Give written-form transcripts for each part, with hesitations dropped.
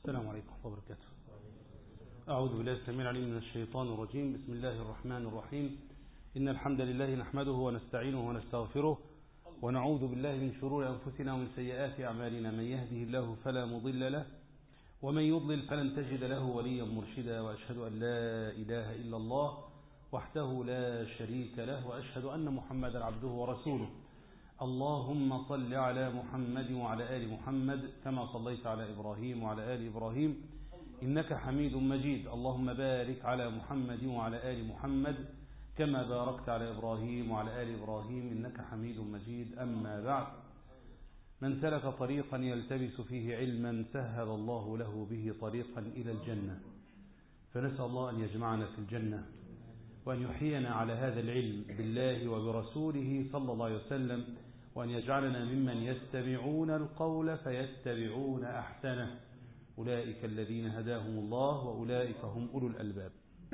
السلام عليكم ورحمة الله وبركاته. أعوذ بالله السميع العليم من الشيطان الرجيم. بسم الله الرحمن الرحيم. إن الحمد لله نحمده ونستعينه ونستغفره ونعوذ بالله من شرور أنفسنا ومن سيئات أعمالنا. من يهده الله فلا مضل له ومن يضلل فلن تجد له وليا مرشدا. وأشهد أن لا إله إلا الله وحده لا شريك له وأشهد أن محمدا عبده ورسوله. اللهم صل على محمد وعلى آل محمد كما صليت على إبراهيم وعلى آل إبراهيم إنك حميد مجيد. اللهم بارك على محمد وعلى آل محمد كما باركت على إبراهيم وعلى آل إبراهيم إنك حميد مجيد. أما بعد، من سلك طريقا يلتبس فيه علما سهل الله له به طريقا إلى الجنة، فنسأل الله أن يجمعنا في الجنة وأن يحيينا على هذا العلم بالله وبرسوله صلى الله عليه وسلم، وأن يجعلنا ممن يستمعون القول فيتبعون أحسنه. أولئك الذين هداهم الله وأولئك هم أولو الألباب.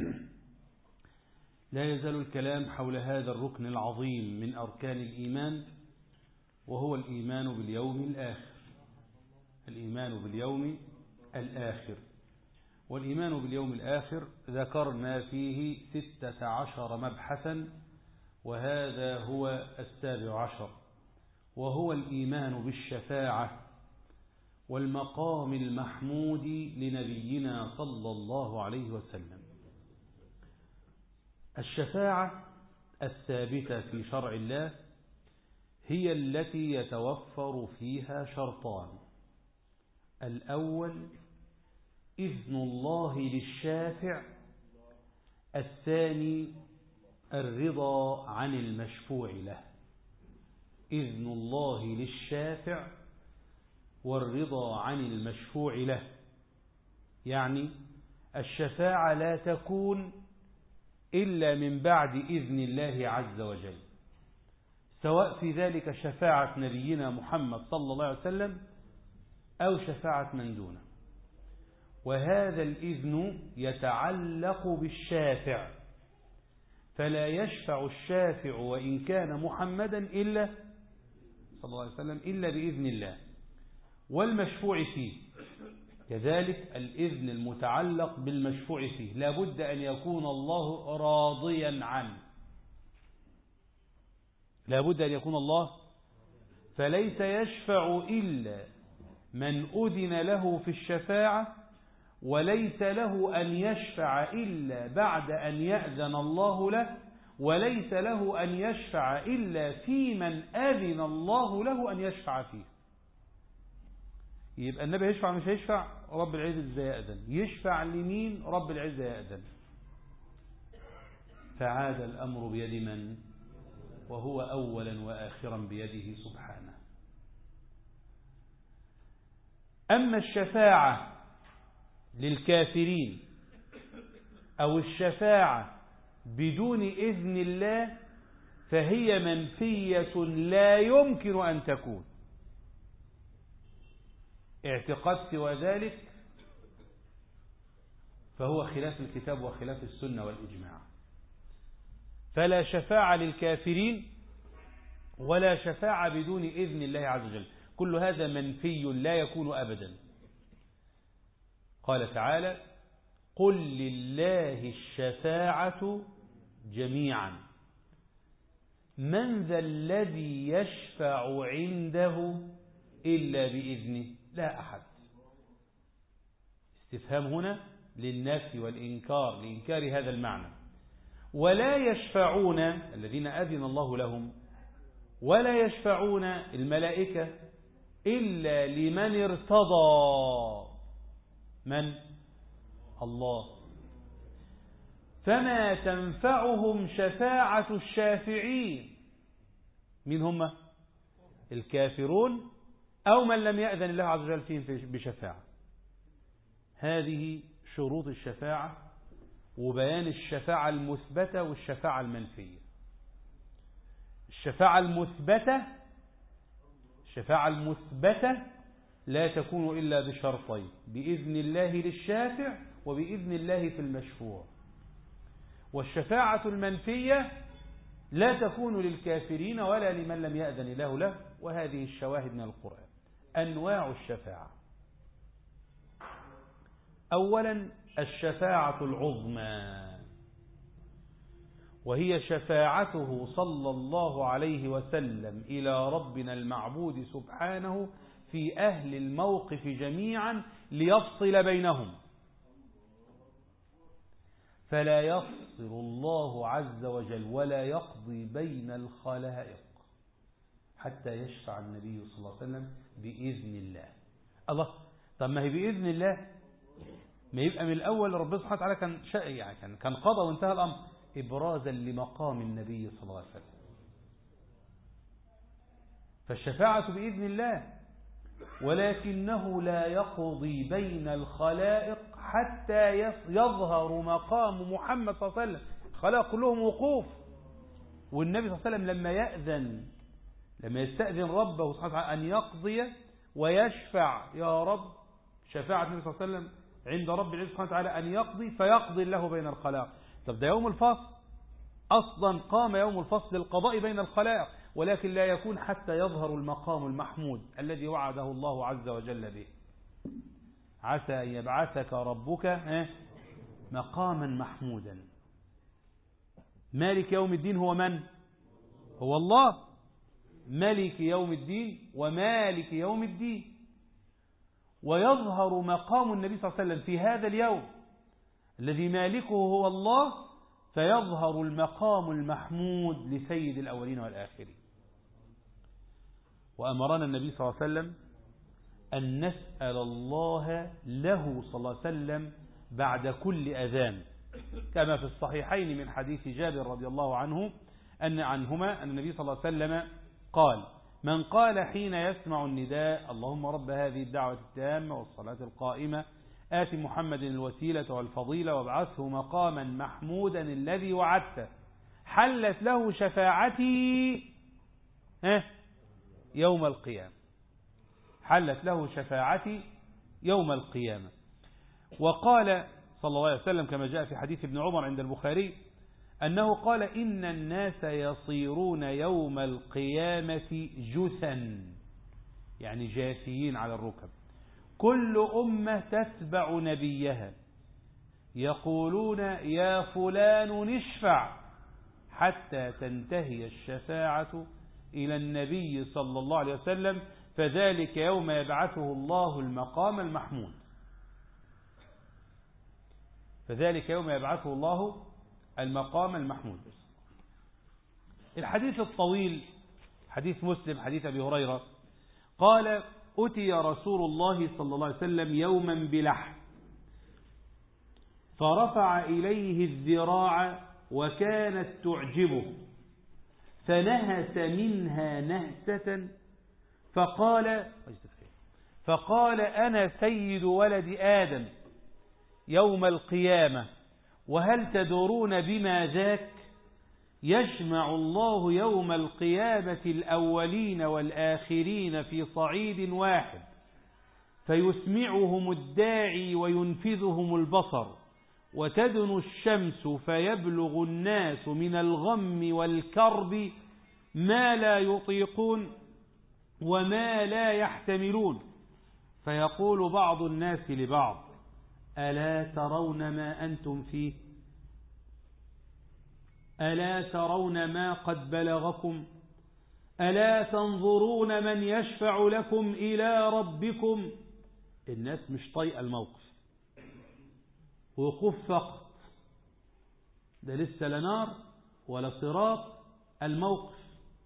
لا يزال الكلام حول هذا الركن العظيم من أركان الإيمان، وهو الإيمان باليوم الآخر. الإيمان باليوم الآخر. والإيمان باليوم الآخر ذكرنا فيه 16 مبحثا، وهذا هو 17، وهو الإيمان بالشفاعة والمقام المحمود لنبينا صلى الله عليه وسلم. الشفاعة الثابتة في شرع الله هي التي يتوفر فيها شرطان: الأول إذن الله للشافع، الثاني الرضا عن المشفوع له. إذن الله للشافع والرضا عن المشفوع له، يعني الشفاعة لا تكون إلا من بعد إذن الله عز وجل، سواء في ذلك شفاعة نبينا محمد صلى الله عليه وسلم أو شفاعة من دونه. وهذا الإذن يتعلق بالشافع، فلا يشفع الشافع وإن كان محمدا إلا صلى الله عليه وسلم إلا بإذن الله، والمشفوع فيه كذلك الإذن المتعلق بالمشفوع فيه لا بد أن يكون الله راضيا عنه، لا بد أن يكون الله، فليس يشفع إلا من أذن له في الشفاعة، وليس له أن يشفع إلا بعد أن يأذن الله له، وليس له أن يشفع إلا في من أذن الله له أن يشفع فيه. يبقى النبي يشفع مش هيشفع، رب العزة يأذن. يشفع لمين؟ رب العزة يأذن. فعاد الأمر بيد من؟ وهو أولا وآخرا بيده سبحانه. أما الشفاعة للكافرين أو الشفاعة بدون إذن الله فهي منفية لا يمكن أن تكون. اعتقاد سوى ذلك فهو خلاف الكتاب وخلاف السنة والإجماع. فلا شفاعة للكافرين ولا شفاعة بدون إذن الله عز وجل، كل هذا منفي لا يكون أبدا. قال تعالى: قل لله الشفاعة جميعا من ذا الذي يشفع عنده إلا بإذنه لا أحد. استفهام هنا للنفي والإنكار، لإنكار هذا المعنى. ولا يشفعون الذين أذن الله لهم، ولا يشفعون الملائكة إلا لمن ارتضى. من؟ الله. فما تنفعهم شفاعة الشافعين. من هم؟ الكافرون أو من لم يأذن الله عز وجل فيهم بشفاعة. هذه شروط الشفاعة وبيان الشفاعة المثبتة والشفاعة المنفية. الشفاعة المثبتة لا تكون إلا بشرطين: بإذن الله للشافع وبإذن الله في المشفوع. والشفاعة المنفية لا تكون للكافرين ولا لمن لم يأذن الله له. وهذه الشواهد من القرآن. أنواع الشفاعة: أولا الشفاعة العظمى، وهي شفاعته صلى الله عليه وسلم إلى ربنا المعبود سبحانه في أهل الموقف جميعا ليفصل بينهم، فلا يفصل الله عز وجل ولا يقضي بين الخلائق حتى يشفع النبي صلى الله عليه وسلم بإذن الله. الله، طب ما هي بإذن الله، ما يبقى من الأول ربنا سبحانه وتعالى كان قضى وانتهى الأمر، إبرازا لمقام النبي صلى الله عليه وسلم. فالشفاعة بإذن الله، ولكنه لا يقضي بين الخلائق حتى يظهر مقام محمد صلى الله عليه وسلم. الخلائق كلهم وقوف، والنبي صلى الله عليه وسلم لما يستأذن ربه سبحانه وتعالى أن يقضي ويشفع، يا رب، شفاعة النبي صلى الله عليه وسلم عند رب العزة سبحانه وتعالى أن يقضي فيقضي له بين الخلائق. طب ده يوم الفصل، أصلا قام يوم الفصل للقضاء بين الخلائق، ولكن لا يكون حتى يظهر المقام المحمود الذي وعده الله عز وجل به. عسى أن يبعثك ربك مقاما محمودا. مالك يوم الدين هو من؟ هو الله، ملك يوم الدين ومالك يوم الدين. ويظهر مقام النبي صلى الله عليه وسلم في هذا اليوم الذي مالكه هو الله، فيظهر المقام المحمود لسيد الأولين والآخرين. وأمرنا النبي صلى الله عليه وسلم أن نسأل الله له صلى الله عليه وسلم بعد كل أذان، كما في الصحيحين من حديث جابر رضي الله عنهما أن النبي صلى الله عليه وسلم قال: من قال حين يسمع النداء اللهم رب هذه الدعوة التامة والصلاة القائمة آت محمد الوسيلة والفضيلة وابعثه مقاما محمودا الذي وعدته، حلت له شفاعتي يوم القيامة. حلت له شفاعتي يوم القيامة. وقال صلى الله عليه وسلم كما جاء في حديث ابن عمر عند البخاري أنه قال: إن الناس يصيرون يوم القيامة جثا، يعني جاثيين على الركب، كل أمة تتبع نبيها يقولون يا فلان نشفع، حتى تنتهي الشفاعة إلى النبي صلى الله عليه وسلم، فذلك يوم يبعثه الله المقام المحمود. فذلك يوم يبعثه الله المقام المحمود. الحديث الطويل حديث مسلم حديث أبي هريرة قال: أتي رسول الله صلى الله عليه وسلم يوما بلحم فرفع إليه الذراع وكانت تعجبه، فنهس منها نهسة فقال أنا سيد ولد آدم يوم القيامة، وهل تدرون بما ذاك؟ يجمع الله يوم القيامة الأولين والآخرين في صعيد واحد، فيسمعهم الداعي وينفذهم البصر، وتدنو الشمس فيبلغ الناس من الغم والكرب ما لا يطيقون وما لا يحتملون، فيقول بعض الناس لبعض: ألا ترون ما أنتم فيه؟ ألا ترون ما قد بلغكم؟ ألا تنظرون من يشفع لكم إلى ربكم؟ الناس مش طايقة الموقف، وقوف فقط، ده لسه لا نار ولا صراط الموقف،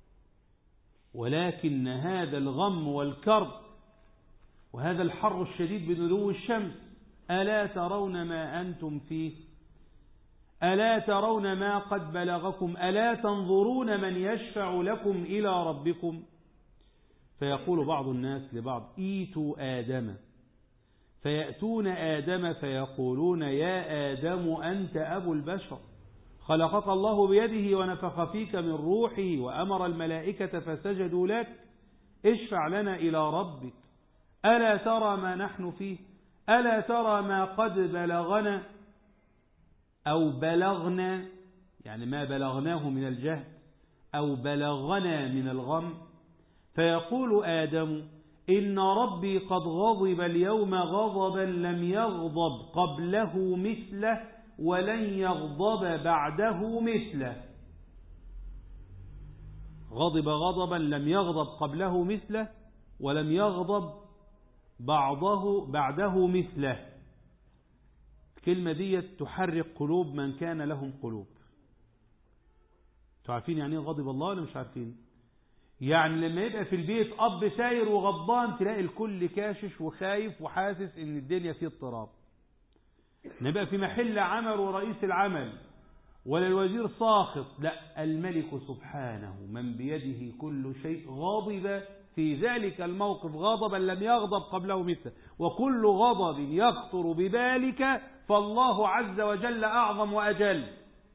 ولكن هذا الغم والكرب وهذا الحر الشديد بدنو الشمس. ألا ترون ما أنتم فيه؟ ألا ترون ما قد بلغكم؟ ألا تنظرون من يشفع لكم إلى ربكم؟ فيقول بعض الناس لبعض: إيتوا آدم، فيأتون آدم فيقولون: يا آدم أنت أبو البشر، خلقك الله بيده ونفخ فيك من روحه وأمر الملائكة فسجدوا لك، اشفع لنا إلى ربك، ألا ترى ما نحن فيه؟ ألا ترى ما قد بلغنا أو بلغنا، يعني ما بلغناه من الجهد، أو بلغنا من الغم؟ فيقول آدم: إن ربي قد غضب اليوم غضبا لم يغضب قبله مثله ولن يغضب بعده مثله. غضب غضبا لم يغضب قبله مثله ولم يغضب بعده مثله. الكلمة دي تحرك قلوب من كان لهم قلوب. عارفين يعني ايه غضب الله ولا مش عارفين؟ يعني لما يبقى في البيت أب ساير وغضبان تلاقي الكل كاشش وخايف وحاسس ان الدنيا فيه اضطراب. نبقى في محل عمل ورئيس العمل ولا الوزير ساخط، لا، الملك سبحانه من بيده كل شيء غاضب في ذلك الموقف غضبا لم يغضب قبله مثله، وكل غضب يخطر ببالك فالله عز وجل أعظم وأجل.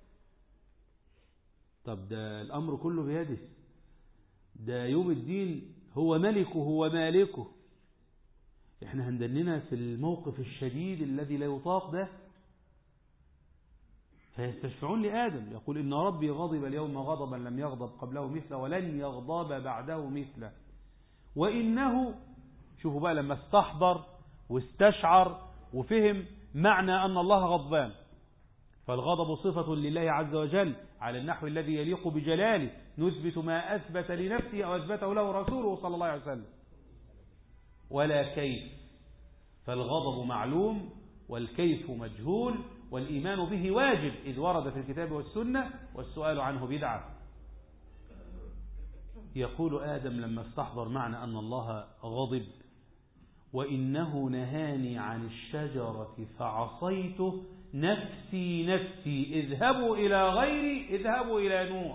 طب ده الأمر كله بيده، ده يوم الدين هو ملكه هو مالكه. احنا هندننا في الموقف الشديد الذي لا يطاق ده. فيستشفعون لآدم يقول إن ربي غضب اليوم غضبا لم يغضب قبله مثله ولن يغضب بعده مثله. وإنه، شوفوا بقى لما استحضر واستشعر وفهم معنى أن الله غضبان، فالغضب صفة لله عز وجل على النحو الذي يليق بجلاله، نثبت ما أثبت لنفسه أو أثبته له رسوله صلى الله عليه وسلم، ولا كيف، فالغضب معلوم والكيف مجهول والإيمان به واجب إذ ورد في الكتاب والسنة والسؤال عنه بدعة. يقول آدم لما استحضر معنى أن الله غضب: وإنه نهاني عن الشجرة فعصيته نفسي نفسي اذهبوا إلى غيري اذهبوا إلى نوح.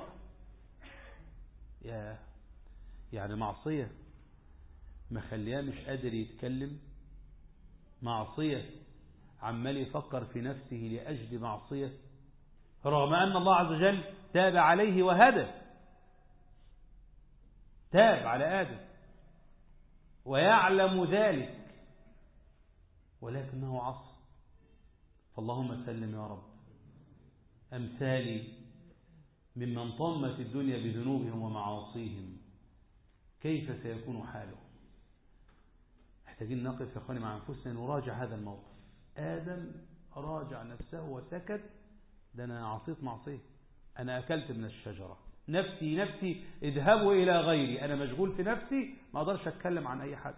يعني معصية مخليه مش قادر يتكلم، معصية عمال يفكر في نفسه لأجل معصية، رغم أن الله عز وجل تاب عليه وهدى، تاب على آدم ويعلم ذلك، ولكنه عصى. فاللهم سلم يا رب. أمثالي ممن طمت الدنيا بذنوبهم ومعاصيهم كيف سيكون حالهم؟ محتاجين نقف يا أخواني مع أنفسنا نراجع هذا الموقف. آدم راجع نفسه وسكت، ده أنا عصيت معصية، أنا أكلت من الشجرة، نفسي نفسي اذهبوا إلى غيري، أنا مشغول في نفسي ما أقدرش أتكلم عن أي حد.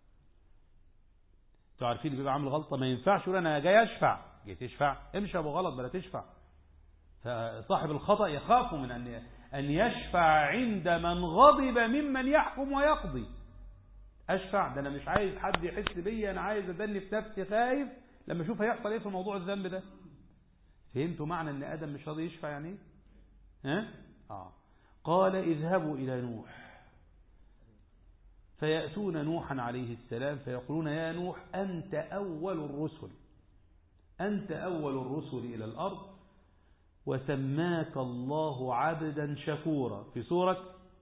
انتوا عارفين اللي بيبقى عامل غلطة ما ينفعش يقول أنا جاي أشفع، جاي تشفع امشي أبو غلط بلا تشفع. فصاحب الخطأ يخاف من أن يشفع عند من غضب ممن يحكم ويقضي. أشفع ده أنا مش عايز حد يحس بي، أنا عايز أدني في نفسي، خايف لما أشوف هيحصل إيه في موضوع الذنب ده. فهمتوا معنى أن آدم مش راضي يشفع يعني إيه؟ قال اذهبوا إلى نوح فيأتون نوحا عليه السلام فيقولون يا نوح أنت أول الرسل، أنت أول الرسل إلى الأرض، وسماك الله عبدا شكورا في سورة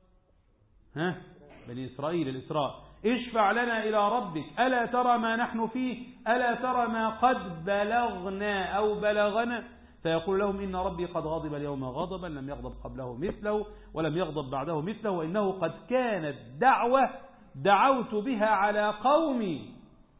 بني إسرائيل الإسراء. اشفع لنا إلى ربك ألا ترى ما نحن فيه ألا ترى ما قد بلغنا أو بلغنا. فيقول لهم إن ربي قد غضب اليوم غضبا لم يغضب قبله مثله ولم يغضب بعده مثله، وإنه قد كانت دعوة دعوت بها على قومي.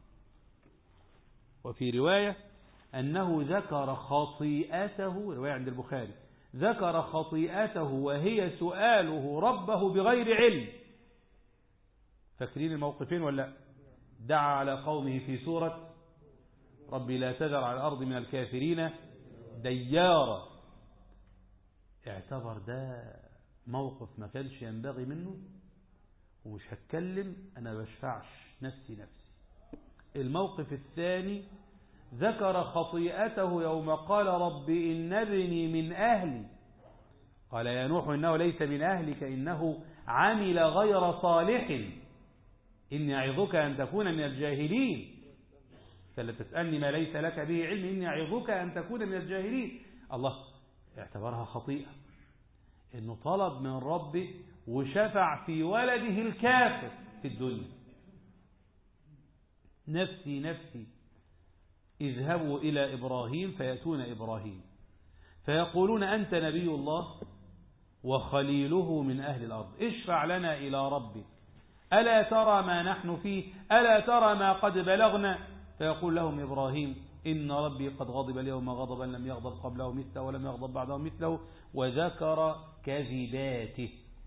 وفي رواية أنه ذكر خطيئته، رواية عند البخاري، ذكر خطيئته وهي سؤاله ربه بغير علم. فاكرين الموقفين ولا؟ دعا على قومه في سورة ربي لا تذر على الأرض من الكافرين ديارا. اعتبر ده موقف ما كانش ينبغي منه ومش هتكلم، أنا بشفعش نفسي نفسي. الموقف الثاني ذكر خطيئته يوم قال رب إن ابني من أهلي، قال يا نوح إنه ليس من أهلك إنه عمل غير صالح إني أعظك أن تكون من الجاهلين، فلا تسألني ما ليس لك به علم إني أعظك أن تكون من الجاهلين. الله اعتبرها خطيئة إنه طلب من ربه وشفع في ولده الكافر في الدنيا. نفسي نفسي اذهبوا إلى إبراهيم فيأتون إبراهيم فيقولون أنت نبي الله وخليله من أهل الأرض اشفع لنا إلى ربك ألا ترى ما نحن فيه ألا ترى ما قد بلغنا. فيقول لهم إبراهيم إن ربي قد غضب اليوم غضبا لم يغضب قبله مثله ولم يغضب بعده مثله، وذكر كذباته.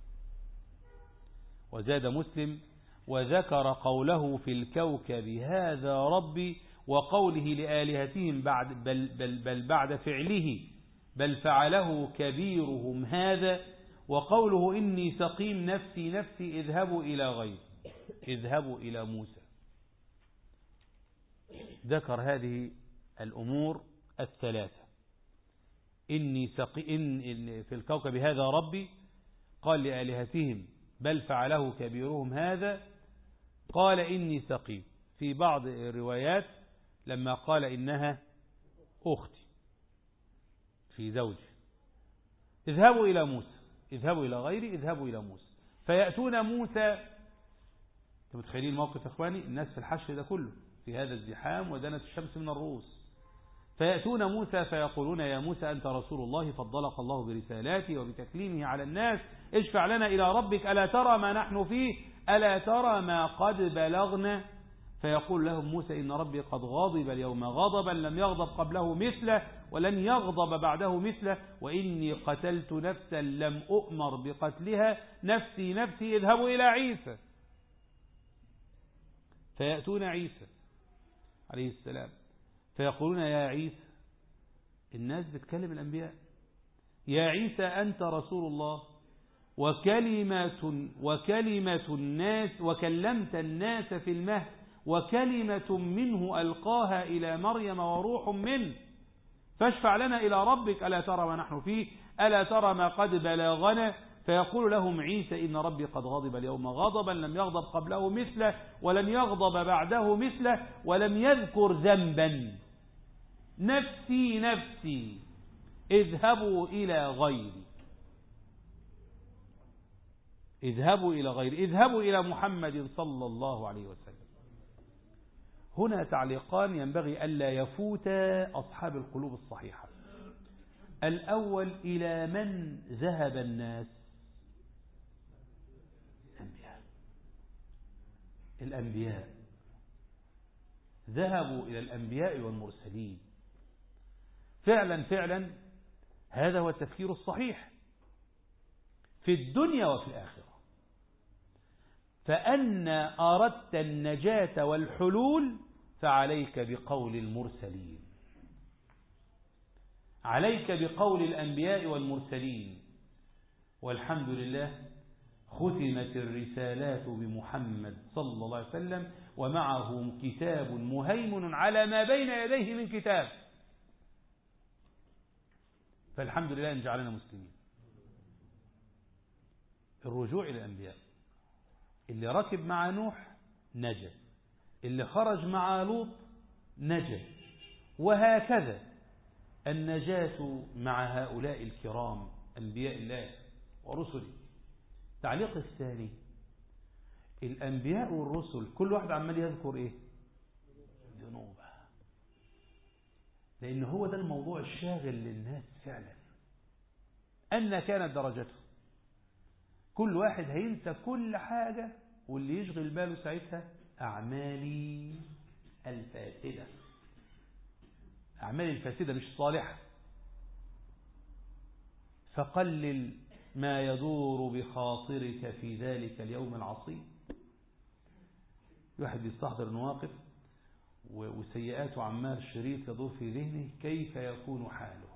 وزاد مسلم وذكر قوله في الكوكب هذا ربي، وقوله لآلهتهم بل بعد فعله بل فعله كبيرهم هذا، وقوله إني سقيم نفسي نفسي اذهبوا إلى غير اذهبوا إلى موسى. ذكر هذه الأمور الثلاثة. إني سقيم في الكوكب هذا ربي، قال لآلهتهم بل فعله كبيرهم هذا، قال إني سقيم. في بعض الروايات لما قال إنها أختي في زوجي. اذهبوا إلى موسى اذهبوا إلى غيري اذهبوا إلى موسى. فيأتون موسى. انتم متخيلين الموقف يا إخواني؟ الناس في الحشر ده كله في هذا الزحام ودنت الشمس من الرؤوس. فيأتون موسى فيقولون يا موسى أنت رسول الله فضلك الله برسالاته وبتكليمه على الناس، اشفع لنا إلى ربك ألا ترى ما نحن فيه ألا ترى ما قد بلغنا. فيقول لهم موسى إن ربي قد غضب اليوم غضبا لم يغضب قبله مثله ولن يغضب بعده مثله، وإني قتلت نفسا لم أؤمر بقتلها نفسي نفسي اذهبوا إلى عيسى. فيأتون عيسى عليه السلام فيقولون يا عيسى، الناس بتكلم الأنبياء، يا عيسى أنت رسول الله وكلمة الناس وكلمت الناس في المهد وكلمة منه ألقاها إلى مريم وروح منه، فاشفع لنا إلى ربك ألا ترى ما نحن فيه ألا ترى ما قد بلغنا. فيقول لهم عيسى إن ربي قد غضب اليوم غضبا لم يغضب قبله مثله ولن يغضب بعده مثله ولم يذكر ذنبا نفسي نفسي اذهبوا إلى غيري اذهبوا إلى غيري اذهبوا إلى محمد صلى الله عليه وسلم. هنا تعليقان ينبغي ألا يفوت أصحاب القلوب الصحيحة. الأول إلى من ذهب الناس؟ الأنبياء ذهبوا إلى الأنبياء والمرسلين. فعلا هذا هو التفكير الصحيح في الدنيا وفي الآخرة. فأن أردت النجاة والحلول فعليك بقول المرسلين، عليك بقول الأنبياء والمرسلين. والحمد لله ختمت الرسالات بمحمد صلى الله عليه وسلم ومعه كتاب مهيمن على ما بين يديه من كتاب. فالحمد لله أن جعلنا مسلمين. الرجوع إلى الأنبياء، اللي ركب مع نوح نجا، اللي خرج مع لوط نجا، وهكذا النجاة مع هؤلاء الكرام أنبياء الله ورسله. التعليق الثاني، الأنبياء والرسل كل واحد عمال يذكر إيه؟ ذنوبه، لأن هو ده الموضوع الشاغل للناس فعلا، أن كانت درجته. كل واحد هينسى كل حاجة، واللي يشغل باله ساعتها أعمالي الفاسدة، أعمالي الفاسدة مش صالحة. فقلل ما يدور بخاطرك في ذلك اليوم العصيب. الواحد يستحضر المواقف وسيئات عمال شريط يدور في ذهنه كيف يكون حاله.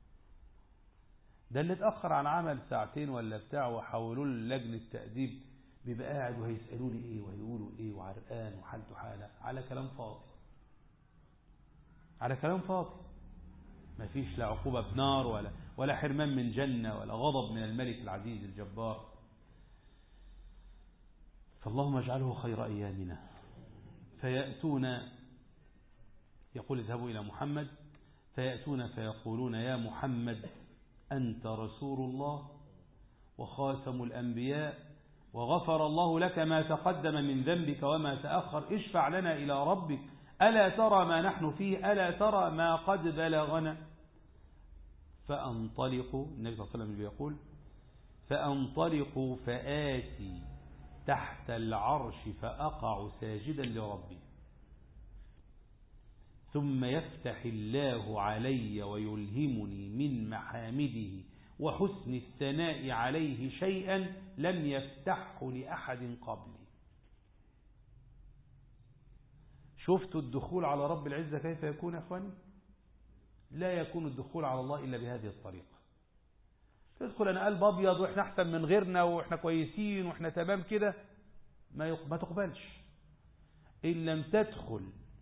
ده اللي اتأخر عن عمل ساعتين ولا بتاع وحولوا له لجنة تأديب، بيبقى قاعد وهيسألوا لي ايه وهيقولوا ايه وعرقان وحالته حالة، على كلام فاضي، على كلام فاضي. ما فيش لا عقوبة بنار ولا حرمان من جنة ولا غضب من الملك العزيز الجبار. فاللهم اجعله خير أيامنا. فيأتون، يقول اذهبوا إلى محمد، فيأتون فيقولون يا محمد أنت رسول الله وخاتم الأنبياء وغفر الله لك ما تقدم من ذنبك وما تأخر، اشفع لنا إلى ربك ألا ترى ما نحن فيه ألا ترى ما قد بلغنا. فأنطلقوا، النبي صلى الله عليه وسلم يقول فأنطلقوا فآتي تحت العرش فأقع ساجدا لربي، ثم يفتح الله علي ويلهمني من محامده وحسن الثناء عليه شيئا لم يفتحه لأحد قبلي. شفتوا الدخول على رب العزة كيف يكون يا أخواني؟ لا يكون الدخول على الله إلا بهذه الطريقة. تدخل أنا قلب أبيض وإحنا أحسن من غيرنا وإحنا كويسين وإحنا تمام كده، ما تقبلش. إن لم تدخل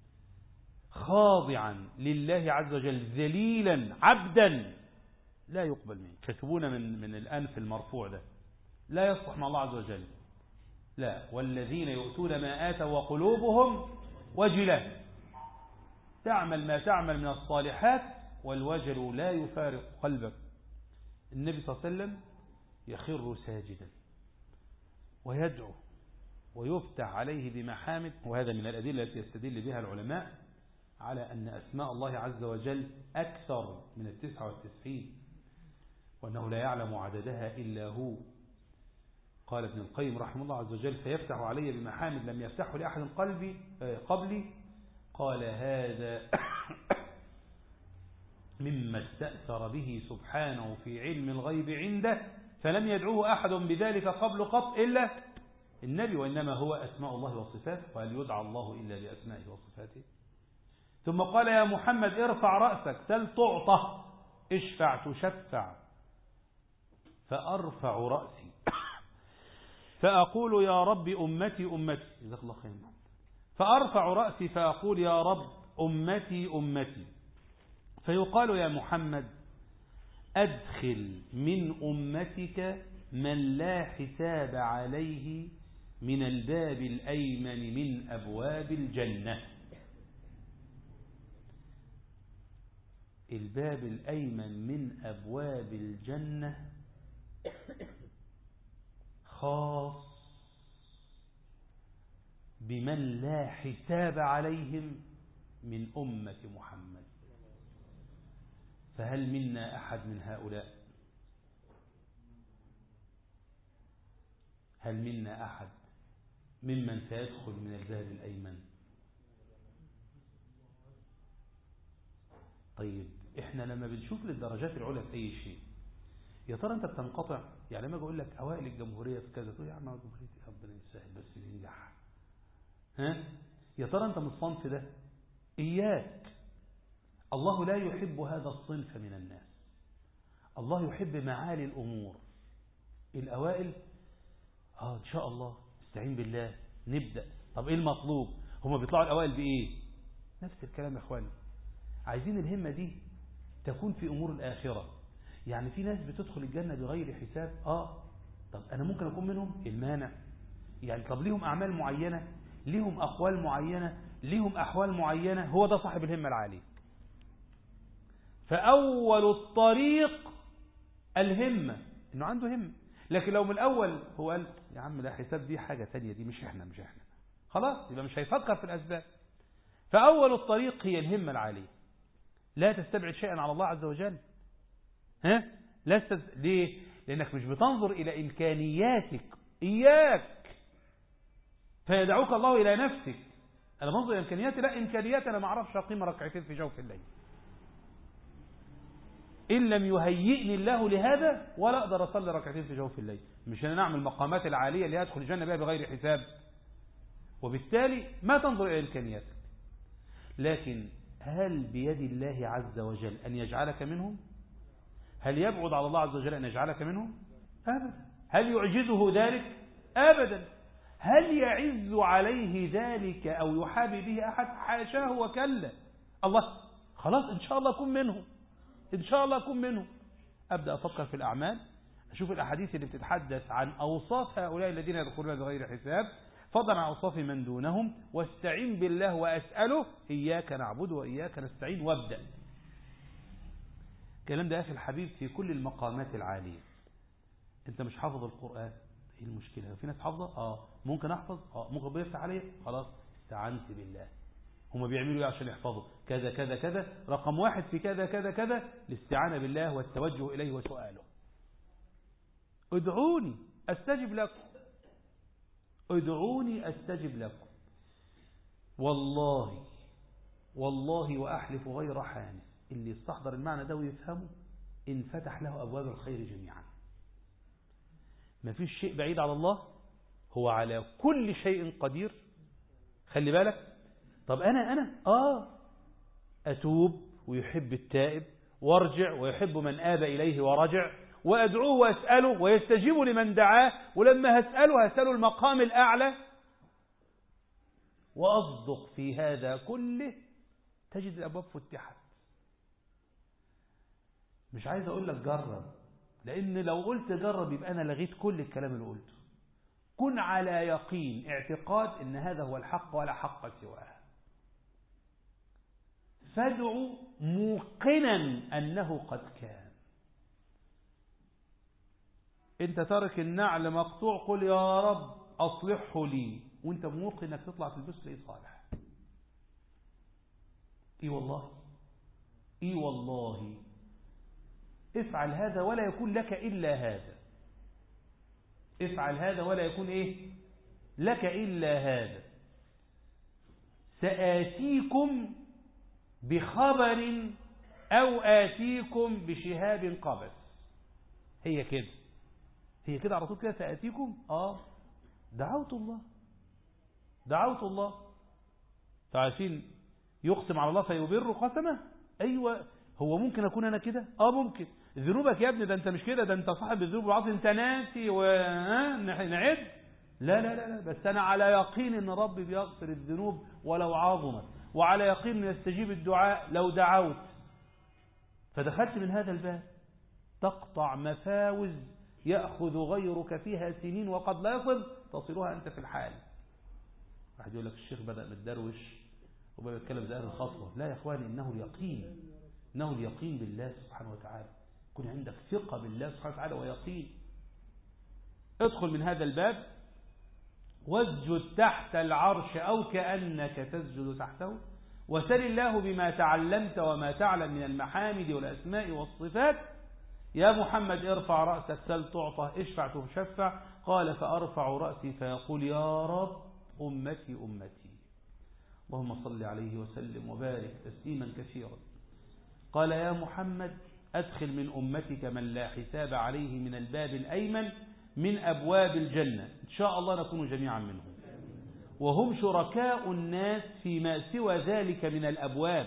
خاضعا لله عز وجل ذليلا عبدا لا يقبل منك. كتبونا من الأنف المرفوع ده لا يصلح مع الله عز وجل. لا، والذين يؤتون ما آتوا وقلوبهم وجلة، تعمل ما تعمل من الصالحات والوجل لا يفارق قلبك. النبي صلى الله عليه وسلم يخر ساجدا ويدعو ويفتح عليه بمحامد، وهذا من الأدلة التي يستدل بها العلماء على أن أسماء الله عز وجل أكثر من 99، وأنه لا يعلم عددها إلا هو. قال ابن القيم رحمه الله عز وجل: فيفتح علي بمحامد لم يفتحه لأحد قبلي. قال: هذا مما استأثر به سبحانه في علم الغيب عنده، فلم يدعوه أحد بذلك قبل قط إلا النبي، وإنما هو أسماء الله وصفاته، وهل يدعى الله إلا بأسمائه وصفاته. ثم قال: يا محمد ارفع رأسك سل تعطى، اشفع تشفع. فأرفع رأسي فأقول: يا رب أمتي أمتي. جزاك الله خير. فأرفع رأسي فأقول: يا رب أمتي أمتي. فيقال: يا محمد أدخل من أمتك من لا حساب عليه من الباب الأيمن من أبواب الجنة. الباب الأيمن من أبواب الجنة خاص بمن لا حساب عليهم من أمة محمد. فهل منا أحد من هؤلاء؟ هل منا أحد ممن سيدخل من الباب الأيمن؟ طيب إحنا لما بنشوف للدرجات العلى في أي شيء، يا ترى أنت بتنقطع؟ يعني لما أقول لك أوائل الجمهورية في كذا تقول: يا عم الجمهورية ربنا يسهل بس ينجح. يا ترى أنت من الصنف ده؟ إياك. الله لا يحب هذا الصنف من الناس. الله يحب معالي الأمور. الأوائل إن شاء الله استعين بالله نبدأ. طب إيه المطلوب؟ هم بيطلعوا الأوائل بإيه؟ نفس الكلام يا أخواني. عايزين الهمة دي تكون في أمور الآخرة. يعني في ناس بتدخل الجنة بغير حساب. طب أنا ممكن أكون منهم؟ المانع يعني طب ليهم أعمال معينة، ليهم أقوال معينة، ليهم أحوال معينة. هو ده صاحب الهمة العالية. فأول الطريق الهمة، إنه عنده همة. لكن لو من الأول هو قال: يا عم ده حساب، دي حاجة تانية، دي مش إحنا خلاص، يبقى مش هيفكر في الأسباب. فأول الطريق هي الهمة العالية. لا تستبعد شيئا على الله عز وجل. ليه؟ لأنك مش بتنظر إلى إمكانياتك. إياك. فيدعوك الله إلى نفسك. أنا بنظر إلى إمكانياتي؟ لا، إمكانياتي أنا ما أعرفش أقيم ركعتين في جوف الليل. إن لم يهيئني الله لهذا ولا أقدر أصلي ركعتين في جوف الليل. مش أنا نعمل المقامات العالية اللي هيدخل الجنة بها بغير حساب. وبالتالي ما تنظر إلى إمكانياتك. لكن هل بيد الله عز وجل أن يجعلك منهم؟ هل يبعد على الله عز وجل أن يجعلك منهم؟ أبدا. هل يعجزه ذلك؟ أبدا. هل يعز عليه ذلك أو يحابي به أحد؟ حاشاه وكلا. الله خلاص إن شاء الله أكون منهم، إن شاء الله أكون منهم. أبدأ أفكر في الأعمال، أشوف الأحاديث اللي بتتحدث عن أوصاف هؤلاء الذين يدخلون بغير حساب، فضلا عن أوصاف من دونهم، واستعين بالله وأسأله: إياك نعبد وإياك نستعين. وابدأ. الكلام ده أخي الحبيب في كل المقامات العالية. أنت مش حافظ القرآن، إيه المشكلة؟ في ناس حافظة، ممكن أحفظ، ممكن بيفتح عليه، خلاص استعنت بالله. هم بيعملوا ايه عشان يحفظوا؟ كذا كذا كذا. رقم 1 في كذا كذا كذا الاستعانة بالله والتوجه إليه وسؤاله. ادعوني أستجب لكم. ادعوني أستجب لكم. والله وأحلف غير حانث، اللي يستحضر المعنى ده ويفهمه انفتح له أبواب الخير جميعا. ما فيش شيء بعيد على الله، هو على كل شيء قدير. خلي بالك. طب أنا أتوب ويحب التائب، وارجع ويحب من آب إليه ورجع، وأدعوه وأسأله ويستجيب لمن دعاه، ولما هسأله المقام الأعلى، وأصدق في هذا كله تجد الأبواب فتحت. مش عايز أقول لك جرب، لأن لو قلت جرب يبقى أنا لغيت كل الكلام اللي قلته. كن على يقين، اعتقاد إن هذا هو الحق ولا حق سواه. فادعوا موقنا أنه قد كان. انت ترك النعل مقطوع، قل يا رب أصلحه لي، وانت موقن انك تطلع في البس ليه صالح. اي والله افعل هذا ولا يكون لك إلا هذا. افعل هذا ولا يكون لك إلا هذا. سآتيكم بخبر أو آتيكم بشهاب قبس. هي كده على طول كده. سآتيكم دعوت الله. فعارفين يقسم على الله فيبر قسمه. أيوة، هو ممكن أكون أنا كده؟ ممكن. ذنوبك يا ابني ده أنت مش كده، ده أنت صاحب الذنوب والعاصي، أنت ناسي ونعد. لا، بس أنا على يقين أن ربي بيغفر الذنوب ولو عظمت، وعلى يقين أن يستجيب الدعاء لو دعوت. فدخلت من هذا الباب تقطع مفاوز يأخذ غيرك فيها سنين وقد لا يصل، تصلها أنت في الحال. واحد يقول لك الشيخ بدأ بالدروش وبدأ يتكلم زي أهل الخطوة. لا يا إخواني، إنه اليقين بالله سبحانه وتعالى. يكون عندك ثقة بالله سبحانه وتعالى ويقين. ادخل من هذا الباب واسجد تحت العرش أو كأنك تسجد تحته، وسل الله بما تعلمت وما تعلم من المحامد والأسماء والصفات. يا محمد ارفع رأسك سل تعطى، اشفع تشفع. قال فأرفع رأسي فيقول يا رب أمتي. اللهم صل عليه وسلم وبارك تسليما كثيرا. قال يا محمد أدخل من أمتك من لا حساب عليه من الباب الأيمن من أبواب الجنة، إن شاء الله نكون جميعا منهم، وهم شركاء الناس فيما سوى ذلك من الأبواب.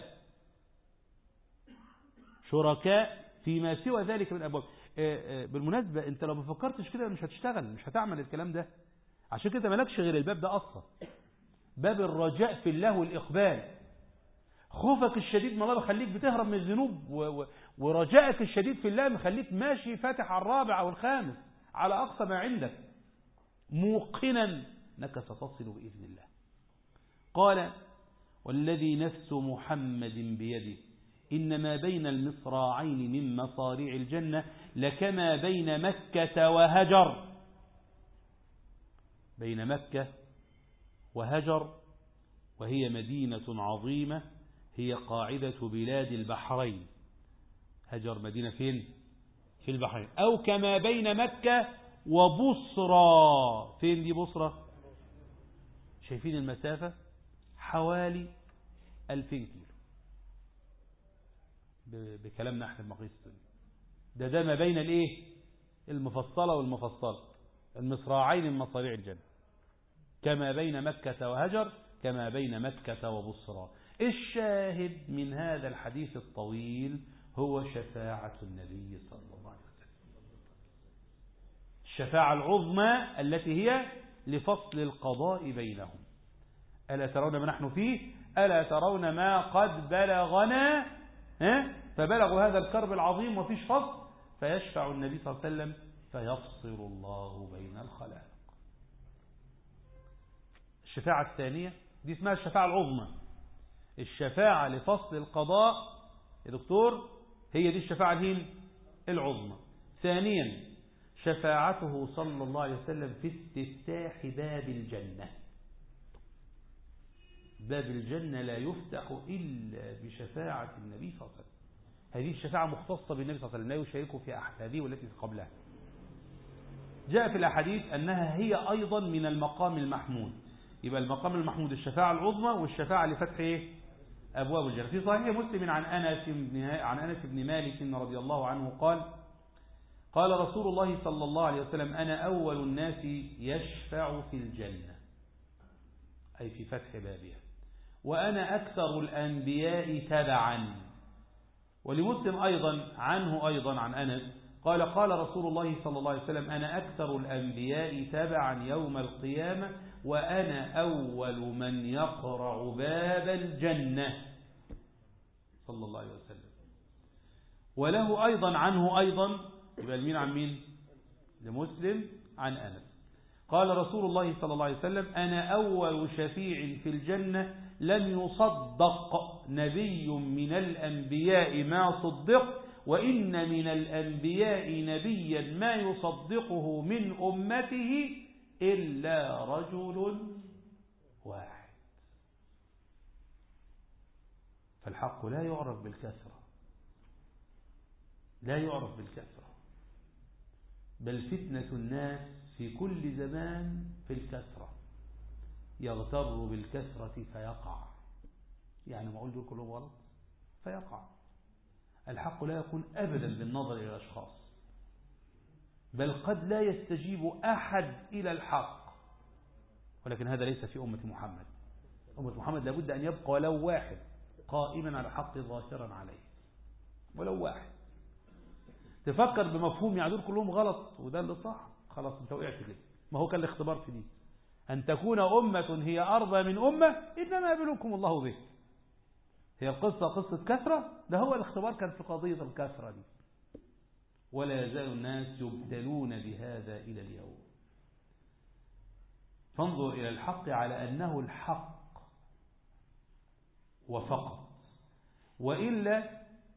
شركاء فيما سوى ذلك من الأبواب. بالمناسبة أنت لو ما فكرتش كده مش هتشتغل، مش هتعمل الكلام ده. عشان كده مالكش غير الباب ده أصلا، باب الرجاء في الله والإقبال. خوفك الشديد من الله بخليك بتهرب من الذنوب، ورجائك الشديد في الله مخليك ماشي فاتح على الرابع أو الخامس على أقصى ما عندك، موقنا أنك ستصل بإذن الله. قال والذي نفس محمد بيده إن ما بين المصراعين من مصاريع الجنة لكما بين مكة وهجر. بين مكة وهجر، وهي مدينة عظيمة، هي قاعدة بلاد البحرين. هجر مدينة فين؟ في البحرين. أو كما بين مكة وبصرى. فين دي بصرى؟ شايفين المسافة؟ حوالي 2000 كيلو بكلامنا احنا المقيس الدنيا. ده ما بين المفصلة والمفصلة، المصراعين من مصاريع الجنة. كما بين مكة وهجر كما بين مكة وبصرى. الشاهد من هذا الحديث الطويل هو شفاعة النبي صلى الله عليه وسلم، الشفاعة العظمى التي هي لفصل القضاء بينهم. ألا ترون ما نحن فيه؟ ألا ترون ما قد بلغنا؟ فبلغوا هذا الكرب العظيم وفيش فصل، فيشفع النبي صلى الله عليه وسلم فيفصل الله بين الخلائق. الشفاعة الثانية دي اسمها الشفاعة العظمى، الشفاعة لفصل القضاء يا دكتور، هي دي الشفاعة العظمى. ثانيا شفاعته صلى الله عليه وسلم في استفتاح باب الجنة. باب الجنة لا يفتح إلا بشفاعة النبي صلى الله عليه وسلم. هذه الشفاعة مختصة بالنبي صلى الله عليه وسلم، لا يشاركه في أحد، هذه والتي قبلها. جاء في الأحاديث أنها هي أيضا من المقام المحمود. يبقى المقام المحمود الشفاعة العظمى والشفاعة لفتح أبواب الجنة. في صحيح مسلم عن أنس بن مالك رضي الله عنه قال رسول الله صلى الله عليه وسلم: أنا أول الناس يشفع في الجنة، أي في فتح بابها، وأنا أكثر الأنبياء تبعا. ولمسلم عنه أيضا عن أنس قال رسول الله صلى الله عليه وسلم: أنا أكثر الأنبياء تبعا يوم القيامة، وأنا أول من يقرع باب الجنة، صلى الله عليه وسلم. وله عنه يبقى المين عن مين؟ لمسلم عن أنس. قال رسول الله صلى الله عليه وسلم: أنا أول شفيع في الجنة لم يصدق نبي من الأنبياء ما صدق، وإن من الأنبياء نبيا ما يصدقه من أمته إلا رجل واحد. فالحق لا يعرف بالكثرة، لا يعرف بالكثرة، بل فتنة الناس في كل زمان في الكثرة، يغتر بالكثرة فيقع. يعني ما أقول دول كلهم غلط فيقع. الحق لا يكون أبدا بالنظر إلى الأشخاص، بل قد لا يستجيب أحد إلى الحق، ولكن هذا ليس في أمة محمد. أمة محمد لابد أن يبقى ولو واحد قائما على الحق ظاهرا عليه، ولو واحد. تفكر بمفهوم يعني دول كلهم غلط وده اللي صح، خلاص انت وقعت كده. ما هو كان الاختبار في دي، أن تكون أمة هي أرضى من أمة إنما يبلوكم الله به. هي القصة قصة كثرة، ده هو الاختبار كان في قضية الكثرة دي. ولا يزال الناس يبتلون بهذا إلى اليوم. فانظر إلى الحق على أنه الحق وفقط، وإلا